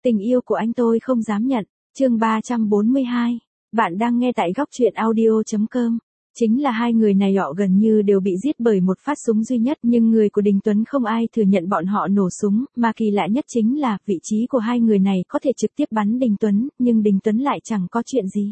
Tình yêu của anh tôi không dám nhận. Chương 342. Bạn đang nghe tại góc truyện audio.com. Chính là hai người này họ gần như đều bị giết bởi một phát súng duy nhất, nhưng người của Đình Tuấn không ai thừa nhận bọn họ nổ súng, mà kỳ lạ nhất chính là vị trí của hai người này có thể trực tiếp bắn Đình Tuấn, nhưng Đình Tuấn lại chẳng có chuyện gì.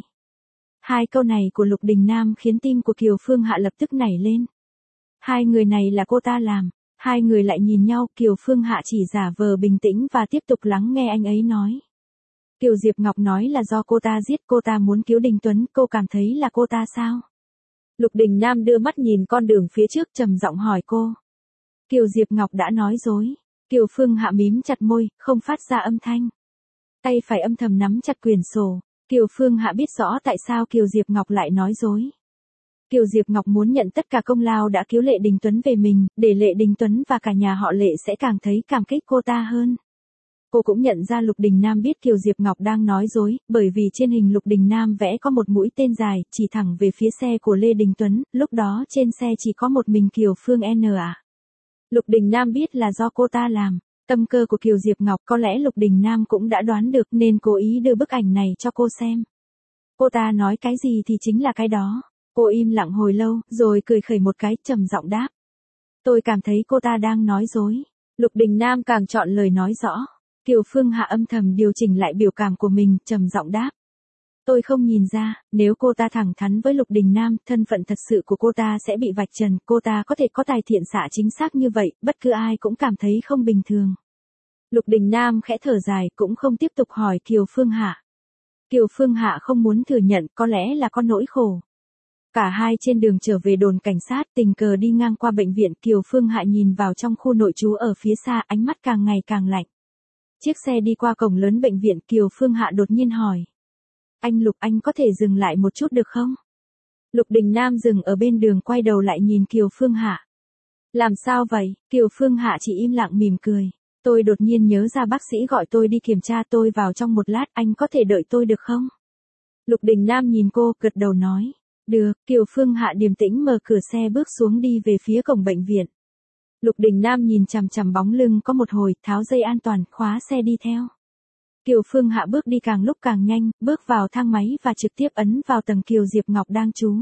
Hai câu này của Lục Đình Nam khiến tim của Kiều Phương Hạ lập tức nảy lên. Hai người này là cô ta làm. Hai người lại nhìn nhau, Kiều Phương Hạ chỉ giả vờ bình tĩnh và tiếp tục lắng nghe anh ấy nói. Kiều Diệp Ngọc nói là do cô ta giết, cô ta muốn cứu Đình Tuấn, cô cảm thấy là cô ta sao? Lục Đình Nam đưa mắt nhìn con đường phía trước trầm giọng hỏi cô. Kiều Diệp Ngọc đã nói dối. Kiều Phương Hạ mím chặt môi, không phát ra âm thanh. Tay phải âm thầm nắm chặt quyển sổ. Kiều Phương Hạ biết rõ tại sao Kiều Diệp Ngọc lại nói dối. Kiều Diệp Ngọc muốn nhận tất cả công lao đã cứu Lệ Đình Tuấn về mình, để Lệ Đình Tuấn và cả nhà họ Lệ sẽ càng thấy cảm kích cô ta hơn. Cô cũng nhận ra Lục Đình Nam biết Kiều Diệp Ngọc đang nói dối, bởi vì trên hình Lục Đình Nam vẽ có một mũi tên dài, chỉ thẳng về phía xe của Lê Đình Tuấn, lúc đó trên xe chỉ có một mình Kiều Phương N à. Lục Đình Nam biết là do cô ta làm. Tâm cơ của Kiều Diệp Ngọc có lẽ Lục Đình Nam cũng đã đoán được nên cố ý đưa bức ảnh này cho cô xem. Cô ta nói cái gì thì chính là cái đó. Cô im lặng hồi lâu, rồi cười khẩy một cái, trầm giọng đáp. Tôi cảm thấy cô ta đang nói dối. Lục Đình Nam càng chọn lời nói rõ. Kiều Phương Hạ âm thầm điều chỉnh lại biểu cảm của mình, trầm giọng đáp. Tôi không nhìn ra, nếu cô ta thẳng thắn với Lục Đình Nam, thân phận thật sự của cô ta sẽ bị vạch trần, cô ta có thể có tài thiện xạ chính xác như vậy, bất cứ ai cũng cảm thấy không bình thường. Lục Đình Nam khẽ thở dài, cũng không tiếp tục hỏi Kiều Phương Hạ. Kiều Phương Hạ không muốn thừa nhận, có lẽ là có nỗi khổ. Cả hai trên đường trở về đồn cảnh sát, tình cờ đi ngang qua bệnh viện, Kiều Phương Hạ nhìn vào trong khu nội trú ở phía xa, ánh mắt càng ngày càng lạnh. Chiếc xe đi qua cổng lớn bệnh viện, Kiều Phương Hạ đột nhiên hỏi. Anh Lục, anh có thể dừng lại một chút được không? Lục Đình Nam dừng ở bên đường, quay đầu lại nhìn Kiều Phương Hạ. Làm sao vậy? Kiều Phương Hạ chỉ im lặng mỉm cười. Tôi đột nhiên nhớ ra bác sĩ gọi tôi đi kiểm tra, tôi vào trong một lát, anh có thể đợi tôi được không? Lục Đình Nam nhìn cô, gật đầu nói. Được. Kiều Phương Hạ điềm tĩnh mở cửa xe bước xuống đi về phía cổng bệnh viện. Lục Đình Nam nhìn chằm chằm bóng lưng có một hồi, tháo dây an toàn, khóa xe đi theo. Kiều Phương Hạ bước đi càng lúc càng nhanh, bước vào thang máy và trực tiếp ấn vào tầng Kiều Diệp Ngọc đang trú.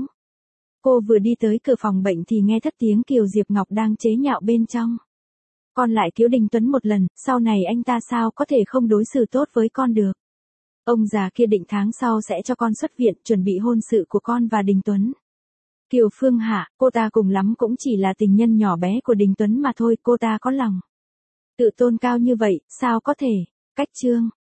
Cô vừa đi tới cửa phòng bệnh thì nghe thất tiếng Kiều Diệp Ngọc đang chế nhạo bên trong. Con lại cứu Đình Tuấn một lần, sau này anh ta sao có thể không đối xử tốt với con được. Ông già kia định tháng sau sẽ cho con xuất viện, chuẩn bị hôn sự của con và Đình Tuấn. Kiều Phương Hạ, cô ta cùng lắm cũng chỉ là tình nhân nhỏ bé của Đình Tuấn mà thôi, cô ta có lòng tự tôn cao như vậy, sao có thể. Cách chương